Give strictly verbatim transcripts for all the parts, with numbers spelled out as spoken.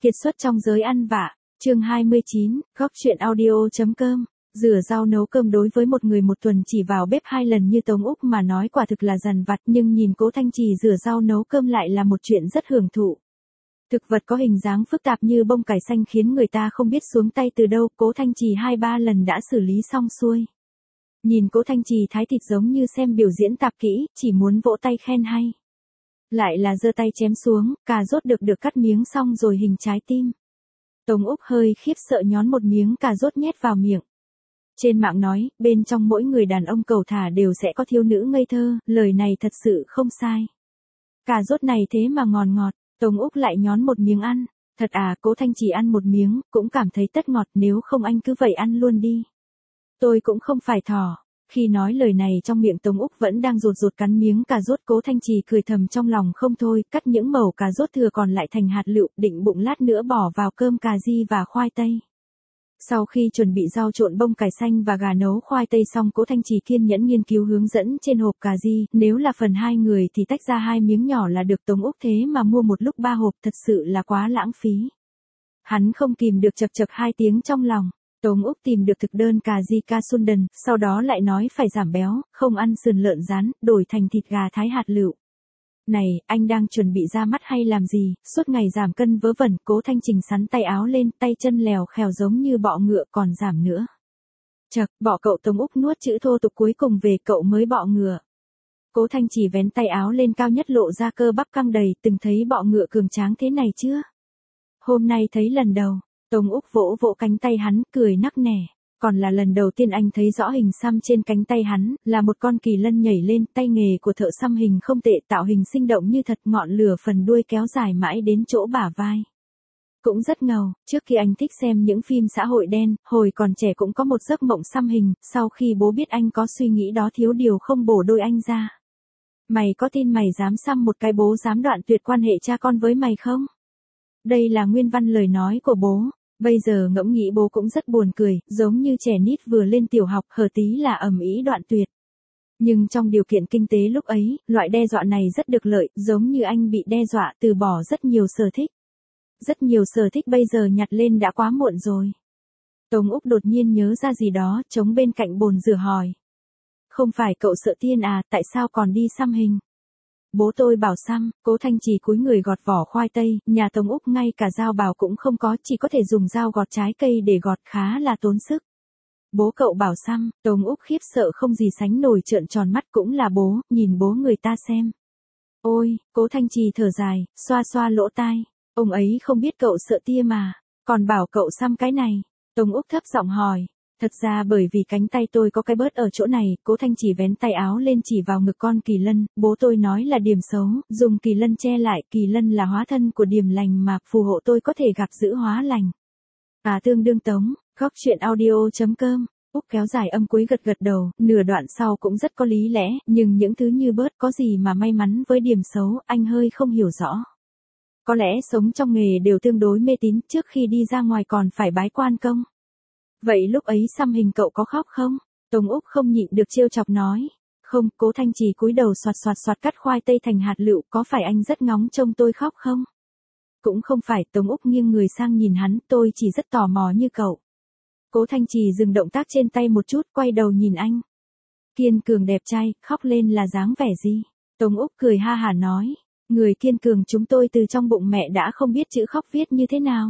Kiệt xuất trong giới ăn vạ, chương hai mươi chín, góc chuyện audio.com. Rửa rau nấu cơm đối với một người một tuần chỉ vào bếp hai lần như Tống Úc mà nói quả thực là dằn vặt, nhưng nhìn Cố Thanh Trì rửa rau nấu cơm lại là một chuyện rất hưởng thụ. Thực vật có hình dáng phức tạp như bông cải xanh khiến người ta không biết xuống tay từ đâu, Cố Thanh Trì hai ba lần đã xử lý xong xuôi. Nhìn Cố Thanh Trì thái thịt giống như xem biểu diễn tạp kỹ, chỉ muốn vỗ tay khen hay. Lại là giơ tay chém xuống, cà rốt được được cắt miếng xong rồi hình trái tim. Tống Úc hơi khiếp sợ nhón một miếng cà rốt nhét vào miệng. Trên mạng nói, bên trong mỗi người đàn ông cầu thả đều sẽ có thiếu nữ ngây thơ, lời này thật sự không sai. Cà rốt này thế mà ngon ngọt, Tống Úc lại nhón một miếng ăn. Thật à, Cố Thanh Trì ăn một miếng, cũng cảm thấy tất ngọt, nếu không anh cứ vậy ăn luôn đi. Tôi cũng không phải thỏ. Khi nói lời này trong miệng Tống Úc vẫn đang rụt rụt cắn miếng cà rốt, Cố Thanh Trì cười thầm trong lòng không thôi, cắt những mẩu cà rốt thừa còn lại thành hạt lựu, định bụng lát nữa bỏ vào cơm cà ri và khoai tây. Sau khi chuẩn bị rau trộn bông cải xanh và gà nấu khoai tây xong, Cố Thanh Trì kiên nhẫn nghiên cứu hướng dẫn trên hộp cà ri, nếu là phần hai người thì tách ra hai miếng nhỏ là được. Tống Úc thế mà mua một lúc ba hộp, thật sự là quá lãng phí. Hắn không kìm được chập chập hai tiếng trong lòng. Tống Úc tìm được thực đơn cà ri Casundan, sau đó lại nói phải giảm béo, không ăn sườn lợn rán, đổi thành thịt gà thái hạt lựu. Này, anh đang chuẩn bị ra mắt hay làm gì, suốt ngày giảm cân vớ vẩn. Cố Thanh Trình sắn tay áo lên, tay chân lèo khèo giống như bọ ngựa, còn giảm nữa. Chậc, bọ cậu. Tống Úc nuốt chữ thô tục cuối cùng về, cậu mới bọ ngựa. Cố Thanh Chỉ vén tay áo lên cao nhất lộ ra cơ bắp căng đầy, từng thấy bọ ngựa cường tráng thế này chưa? Hôm nay thấy lần đầu. Tống Úc vỗ vỗ cánh tay hắn, cười nắc nẻ. Còn là lần đầu tiên anh thấy rõ hình xăm trên cánh tay hắn, là một con kỳ lân nhảy lên. Tay nghề của thợ xăm hình không tệ, tạo hình sinh động như thật, ngọn lửa phần đuôi kéo dài mãi đến chỗ bả vai. Cũng rất ngầu, trước khi anh thích xem những phim xã hội đen, hồi còn trẻ cũng có một giấc mộng xăm hình, sau khi bố biết anh có suy nghĩ đó thiếu điều không bổ đôi anh ra. Mày có tin mày dám xăm một cái bố dám đoạn tuyệt quan hệ cha con với mày không? Đây là nguyên văn lời nói của bố. Bây giờ ngẫm nghĩ bố cũng rất buồn cười, giống như trẻ nít vừa lên tiểu học, hở tí là ầm ĩ đoạn tuyệt. Nhưng trong điều kiện kinh tế lúc ấy, loại đe dọa này rất được lợi, giống như anh bị đe dọa từ bỏ rất nhiều sở thích. Rất nhiều sở thích bây giờ nhặt lên đã quá muộn rồi. Tống Úc đột nhiên nhớ ra gì đó, trống bên cạnh bồn rửa hỏi. Không phải cậu sợ tiên à, tại sao còn đi xăm hình? Bố tôi bảo xăm. Cố Thanh Trì cúi người gọt vỏ khoai tây, nhà Tống Úc ngay cả dao bào cũng không có, chỉ có thể dùng dao gọt trái cây để gọt, khá là tốn sức. Bố cậu bảo xăm. Tống Úc khiếp sợ không gì sánh nổi, trợn tròn mắt. Cũng là bố, nhìn bố người ta xem. Ôi, Cố Thanh Trì thở dài, xoa xoa lỗ tai. Ông ấy không biết cậu sợ tia mà, còn bảo cậu xăm cái này. Tống Úc thấp giọng hỏi. Thật ra bởi vì cánh tay tôi có cái bớt ở chỗ này. Cố Thanh Chỉ vén tay áo lên chỉ vào ngực con kỳ lân, bố tôi nói là điểm xấu, dùng kỳ lân che lại, kỳ lân là hóa thân của điểm lành mà, phù hộ tôi có thể gặp giữ hóa lành. À tương đương Tống, góc chuyện audio.com. Úc kéo dài âm cuối gật gật đầu, nửa đoạn sau cũng rất có lý lẽ, nhưng những thứ như bớt có gì mà may mắn với điểm xấu, anh hơi không hiểu rõ. Có lẽ sống trong nghề đều tương đối mê tín, trước khi đi ra ngoài còn phải bái quan công. Vậy lúc ấy xăm hình cậu có khóc không? Tống Úc không nhịn được trêu chọc nói. Không. Cố Thanh Trì cúi đầu xoạt xoạt xoạt cắt khoai tây thành hạt lựu. Có phải anh rất ngóng trông tôi khóc không? Cũng không phải. Tống Úc nghiêng người sang nhìn hắn, tôi chỉ rất tò mò như cậu. Cố Thanh Trì dừng động tác trên tay một chút, quay đầu nhìn anh. Kiên cường đẹp trai, khóc lên là dáng vẻ gì? Tống Úc cười ha hả nói. Người kiên cường chúng tôi từ trong bụng mẹ đã không biết chữ khóc viết như thế nào.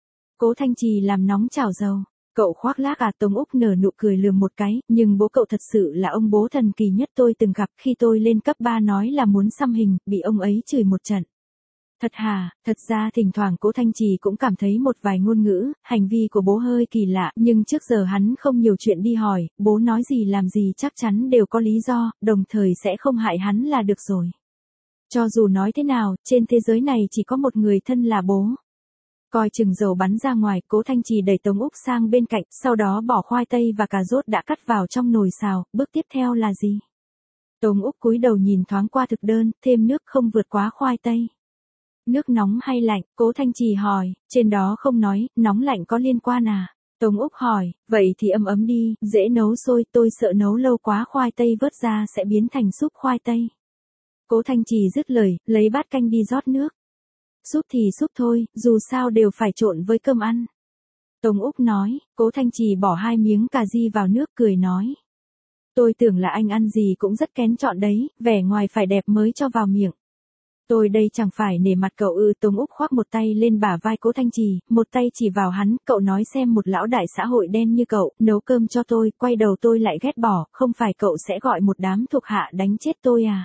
Cố Thanh Trì làm nóng chảo dầu. Cậu khoác lác à? Tống Úc nở nụ cười lườm một cái, nhưng bố cậu thật sự là ông bố thần kỳ nhất tôi từng gặp. Khi tôi lên cấp ba nói là muốn xăm hình, bị ông ấy chửi một trận. Thật hả? Thật ra thỉnh thoảng Cố Thanh Trì cũng cảm thấy một vài ngôn ngữ, hành vi của bố hơi kỳ lạ, nhưng trước giờ hắn không nhiều chuyện đi hỏi, bố nói gì làm gì chắc chắn đều có lý do, đồng thời sẽ không hại hắn là được rồi. Cho dù nói thế nào, trên thế giới này chỉ có một người thân là bố. Coi chừng dầu bắn ra ngoài, Cố Thanh Trì đẩy Tống Úc sang bên cạnh, sau đó bỏ khoai tây và cà rốt đã cắt vào trong nồi xào. Bước tiếp theo là gì? Tống Úc cúi đầu nhìn thoáng qua thực đơn, thêm nước không vượt quá khoai tây. Nước nóng hay lạnh? Cố Thanh Trì hỏi. Trên đó không nói, nóng lạnh có liên quan à? Tống Úc hỏi. Vậy thì ấm ấm đi, dễ nấu sôi, tôi sợ nấu lâu quá khoai tây vớt ra sẽ biến thành súp khoai tây. Cố Thanh Trì dứt lời, lấy bát canh đi rót nước. Súp thì súp thôi, dù sao đều phải trộn với cơm ăn. Tống Úc nói, Cố Thanh Trì bỏ hai miếng cà ri vào nước cười nói. Tôi tưởng là anh ăn gì cũng rất kén chọn đấy, vẻ ngoài phải đẹp mới cho vào miệng. Tôi đây chẳng phải nể mặt cậu ư. Tống Úc khoác một tay lên bả vai Cố Thanh Trì, một tay chỉ vào hắn, cậu nói xem một lão đại xã hội đen như cậu, nấu cơm cho tôi, quay đầu tôi lại ghét bỏ, không phải cậu sẽ gọi một đám thuộc hạ đánh chết tôi à?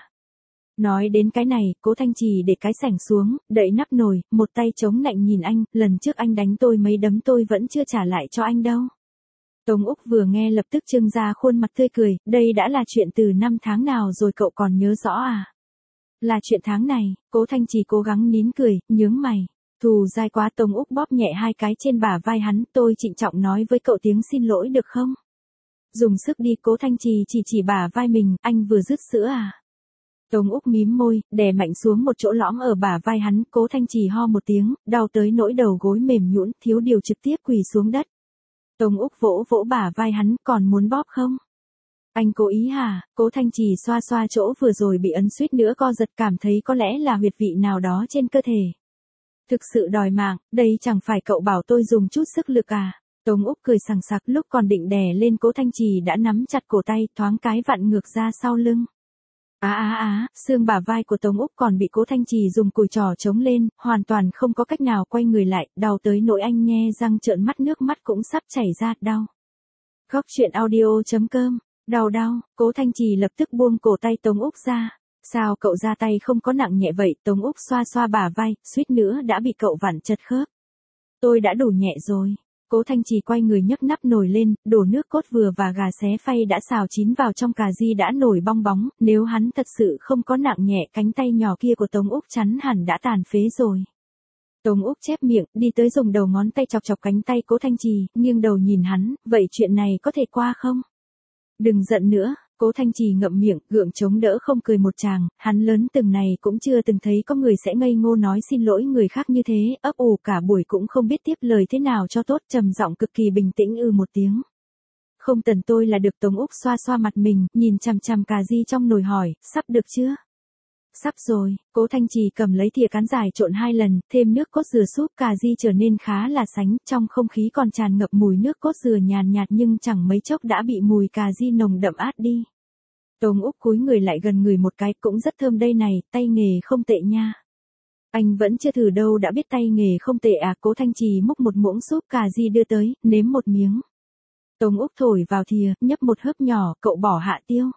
Nói đến cái này, Cố Thanh Trì để cái sảnh xuống, đậy nắp nồi, một tay chống nạnh nhìn anh, lần trước anh đánh tôi mấy đấm tôi vẫn chưa trả lại cho anh đâu. Tống Úc vừa nghe lập tức trưng ra khuôn mặt tươi cười, đây đã là chuyện từ năm tháng nào rồi cậu còn nhớ rõ à? Là chuyện tháng này. Cố Thanh Trì cố gắng nín cười, nhướng mày. Thù dai quá. Tống Úc bóp nhẹ hai cái trên bả vai hắn, tôi trịnh trọng nói với cậu tiếng xin lỗi được không? Dùng sức đi. Cố Thanh Trì chỉ chỉ bả vai mình, anh vừa dứt sữa à? Tống Úc mím môi, đè mạnh xuống một chỗ lõm ở bả vai hắn, Cố Thanh Trì ho một tiếng, đau tới nỗi đầu gối mềm nhũn, thiếu điều trực tiếp quỳ xuống đất. Tống Úc vỗ vỗ bả vai hắn, còn muốn bóp không? Anh cố ý hả? Cố Thanh Trì xoa xoa chỗ vừa rồi bị ấn suýt nữa co giật, cảm thấy có lẽ là huyệt vị nào đó trên cơ thể. Thực sự đòi mạng, đây chẳng phải cậu bảo tôi dùng chút sức lực à? Tống Úc cười sằng sặc, lúc còn định đè lên Cố Thanh Trì đã nắm chặt cổ tay, thoáng cái vặn ngược ra sau lưng. Á á á, xương bả vai của Tống Úc còn bị Cố Thanh Trì dùng cùi trò chống lên, hoàn toàn không có cách nào quay người lại, đau tới nỗi anh nhe răng trợn mắt, nước mắt cũng sắp chảy ra, đau. Góc truyện audio chấm com. Đau đau. Cố Thanh Trì lập tức buông cổ tay Tống Úc ra. Sao cậu ra tay không có nặng nhẹ vậy? Tống Úc xoa xoa bả vai, suýt nữa đã bị cậu vặn chật khớp. Tôi đã đủ nhẹ rồi. Cố Thanh Trì quay người nhấc nắp nồi lên, đổ nước cốt vừa và gà xé phay đã xào chín vào trong cà ri đã nổi bong bóng, nếu hắn thật sự không có nặng nhẹ, cánh tay nhỏ kia của Tống Úc chắn hẳn đã tàn phế rồi. Tống Úc chép miệng, đi tới dùng đầu ngón tay chọc chọc cánh tay Cố Thanh Trì, nghiêng đầu nhìn hắn, vậy chuyện này có thể qua không? Đừng giận nữa. Cố Thanh Trì ngậm miệng, gượng chống đỡ không cười một tràng, hắn lớn từng này cũng chưa từng thấy có người sẽ ngây ngô nói xin lỗi người khác như thế, ấp ủ cả buổi cũng không biết tiếp lời thế nào cho tốt, trầm giọng cực kỳ bình tĩnh ư một tiếng. Không cần tôi là được. Tống Úc xoa xoa mặt mình, nhìn chằm chằm cà ri trong nồi hỏi, sắp được chưa? Sắp rồi. Cố Thanh Trì cầm lấy thìa cán dài trộn hai lần, thêm nước cốt dừa súp, cà ri trở nên khá là sánh, trong không khí còn tràn ngập mùi nước cốt dừa nhàn nhạt nhưng chẳng mấy chốc đã bị mùi cà ri nồng đậm át đi. Tống Úc cúi người lại gần người một cái, cũng rất thơm đây này, tay nghề không tệ nha. Anh vẫn chưa thử đâu đã biết tay nghề không tệ à? Cố Thanh Trì múc một muỗng súp cà ri đưa tới, nếm một miếng. Tống Úc thổi vào thìa, nhấp một hớp nhỏ, cậu bỏ hạ tiêu.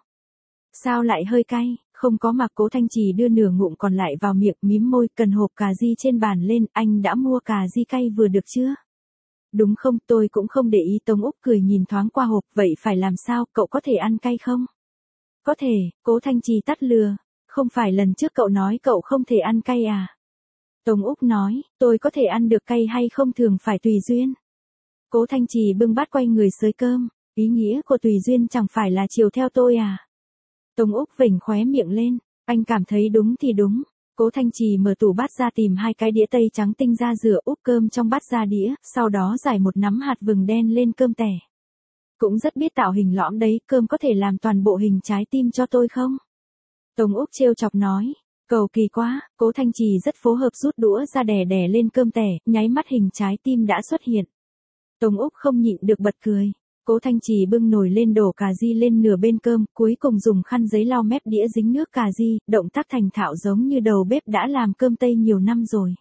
Sao lại hơi cay? Không có mà. Cố Thanh Trì đưa nửa ngụm còn lại vào miệng, mím môi, cần hộp cà ri trên bàn lên, anh đã mua cà ri cay vừa được chưa? Đúng không, tôi cũng không để ý. Tống Úc cười nhìn thoáng qua hộp, vậy phải làm sao, cậu có thể ăn cay không? Có thể. Cố Thanh Trì tắt lừa. Không phải lần trước cậu nói cậu không thể ăn cay à? Tống Úc nói, tôi có thể ăn được cay hay không thường phải tùy duyên. Cố Thanh Trì bưng bát quay người xới cơm, ý nghĩa của tùy duyên chẳng phải là chiều theo tôi à? Tống Úc vểnh khóe miệng lên, anh cảm thấy đúng thì đúng. Cố Thanh Trì mở tủ bát ra tìm hai cái đĩa tây trắng tinh ra rửa, úp cơm trong bát ra đĩa, sau đó rải một nắm hạt vừng đen lên cơm tẻ. Cũng rất biết tạo hình lõm đấy, cơm có thể làm toàn bộ hình trái tim cho tôi không? Tống Úc trêu chọc nói, cầu kỳ quá. Cố Thanh Trì rất phối hợp rút đũa ra đè đè lên cơm tẻ, nháy mắt hình trái tim đã xuất hiện. Tống Úc không nhịn được bật cười. Cố Thanh Trì bưng nồi lên đổ cà ri lên nửa bên cơm, cuối cùng dùng khăn giấy lau mép đĩa dính nước cà ri, động tác thành thạo giống như đầu bếp đã làm cơm Tây nhiều năm rồi.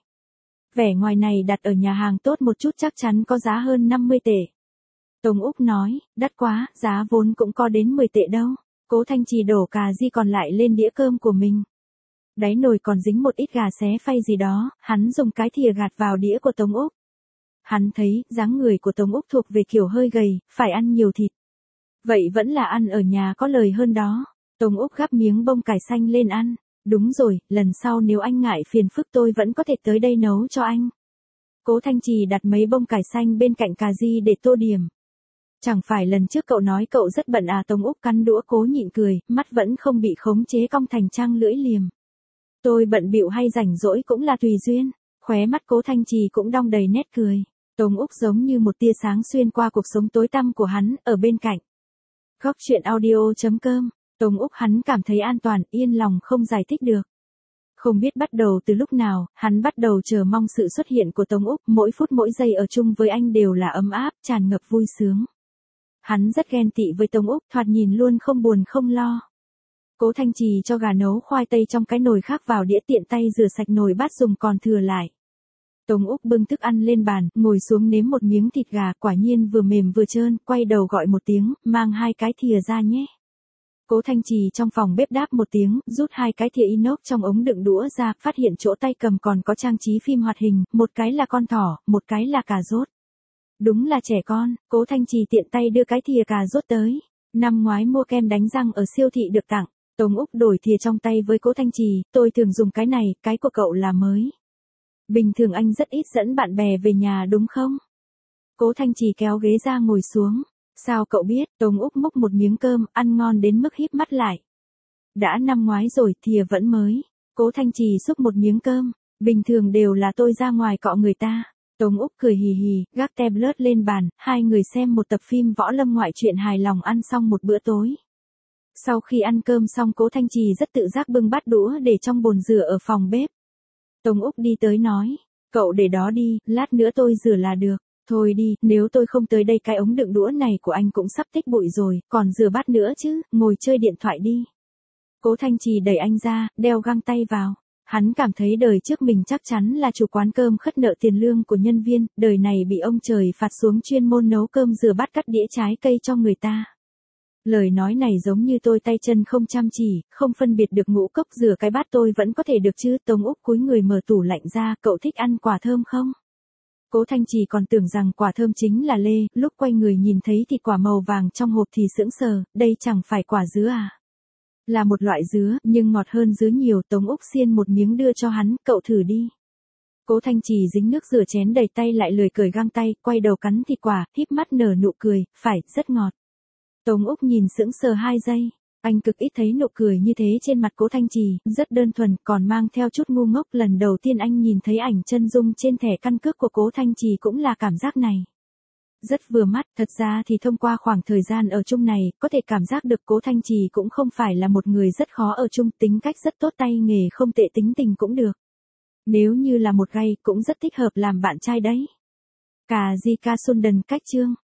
Vẻ ngoài này đặt ở nhà hàng tốt một chút chắc chắn có giá hơn năm mươi tệ. Tống Úc nói, đắt quá, giá vốn cũng có đến mười tệ đâu. Cố Thanh Trì đổ cà ri còn lại lên đĩa cơm của mình. Đáy nồi còn dính một ít gà xé phay gì đó, hắn dùng cái thìa gạt vào đĩa của Tống Úc. Hắn thấy, dáng người của Tống Úc thuộc về kiểu hơi gầy, phải ăn nhiều thịt. Vậy vẫn là ăn ở nhà có lời hơn đó. Tống Úc gắp miếng bông cải xanh lên ăn. Đúng rồi, lần sau nếu anh ngại phiền phức tôi vẫn có thể tới đây nấu cho anh. Cố Thanh Trì đặt mấy bông cải xanh bên cạnh cà ri để tô điểm. Chẳng phải lần trước cậu nói cậu rất bận à? Tống Úc cắn đũa cố nhịn cười, mắt vẫn không bị khống chế cong thành trang lưỡi liềm. Tôi bận bịu hay rảnh rỗi cũng là tùy duyên. Khóe mắt Cố Thanh Trì cũng đong đầy nét cười. Tống Úc giống như một tia sáng xuyên qua cuộc sống tối tăm của hắn, ở bên cạnh. Góc truyện audio chấm com. Tống Úc hắn cảm thấy an toàn, yên lòng không giải thích được. Không biết bắt đầu từ lúc nào, hắn bắt đầu chờ mong sự xuất hiện của Tống Úc, mỗi phút mỗi giây ở chung với anh đều là ấm áp, tràn ngập vui sướng. Hắn rất ghen tị với Tống Úc, thoạt nhìn luôn không buồn không lo. Cố Thanh Trì cho gà nấu khoai tây trong cái nồi khác vào đĩa, tiện tay rửa sạch nồi bát dùng còn thừa lại. Tống Úc bưng thức ăn lên bàn, ngồi xuống nếm một miếng thịt gà, quả nhiên vừa mềm vừa trơn, quay đầu gọi một tiếng, mang hai cái thìa ra nhé. Cố Thanh Trì trong phòng bếp đáp một tiếng, rút hai cái thìa inox trong ống đựng đũa ra, phát hiện chỗ tay cầm còn có trang trí phim hoạt hình, một cái là con thỏ, một cái là cà rốt. Đúng là trẻ con, Cố Thanh Trì tiện tay đưa cái thìa cà rốt tới. Năm ngoái mua kem đánh răng ở siêu thị được tặng, Tống Úc đổi thìa trong tay với Cố Thanh Trì, tôi thường dùng cái này, cái của cậu là mới. Bình thường anh rất ít dẫn bạn bè về nhà đúng không? Cố Thanh Trì kéo ghế ra ngồi xuống. Sao cậu biết? Tống Úc múc một miếng cơm, ăn ngon đến mức híp mắt lại. Đã năm ngoái rồi, thìa vẫn mới. Cố Thanh Trì xúc một miếng cơm. Bình thường đều là tôi ra ngoài cọ người ta. Tống Úc cười hì hì, gác tablet lên bàn, hai người xem một tập phim võ lâm ngoại truyện hài lòng ăn xong một bữa tối. Sau khi ăn cơm xong, Cố Thanh Trì rất tự giác bưng bát đũa để trong bồn rửa ở phòng bếp. Tống Úc đi tới nói, cậu để đó đi, lát nữa tôi rửa là được. Thôi đi, nếu tôi không tới đây cái ống đựng đũa này của anh cũng sắp tích bụi rồi, còn rửa bát nữa chứ, ngồi chơi điện thoại đi. Cố Thanh Trì đẩy anh ra, đeo găng tay vào. Hắn cảm thấy đời trước mình chắc chắn là chủ quán cơm khất nợ tiền lương của nhân viên, đời này bị ông trời phạt xuống chuyên môn nấu cơm rửa bát cắt đĩa trái cây cho người ta. Lời nói này giống như tôi tay chân không chăm chỉ, không phân biệt được ngũ cốc, rửa cái bát tôi vẫn có thể được chứ. Tống Úc cúi người mở tủ lạnh ra, cậu thích ăn quả thơm không? Cố Thanh Trì còn tưởng rằng quả thơm chính là lê, lúc quay người nhìn thấy thịt quả màu vàng trong hộp thì sững sờ, đây chẳng phải quả dứa à? Là một loại dứa, nhưng ngọt hơn dứa nhiều. Tống Úc xiên một miếng đưa cho hắn, cậu thử đi. Cố Thanh Trì dính nước rửa chén đầy tay lại lười cởi găng tay, quay đầu cắn thịt quả, híp mắt nở nụ cười, phải, rất ngọt. Tống Úc nhìn sững sờ hai giây. Anh cực ít thấy nụ cười như thế trên mặt Cố Thanh Trì, rất đơn thuần, còn mang theo chút ngu ngốc. Lần đầu tiên anh nhìn thấy ảnh chân dung trên thẻ căn cước của Cố Thanh Trì cũng là cảm giác này. Rất vừa mắt, thật ra thì thông qua khoảng thời gian ở chung này, có thể cảm giác được Cố Thanh Trì cũng không phải là một người rất khó ở chung, tính cách rất tốt, tay nghề không tệ, tính tình cũng được. Nếu như là một gay, cũng rất thích hợp làm bạn trai đấy. Cà Di Ca Sundan cách chương.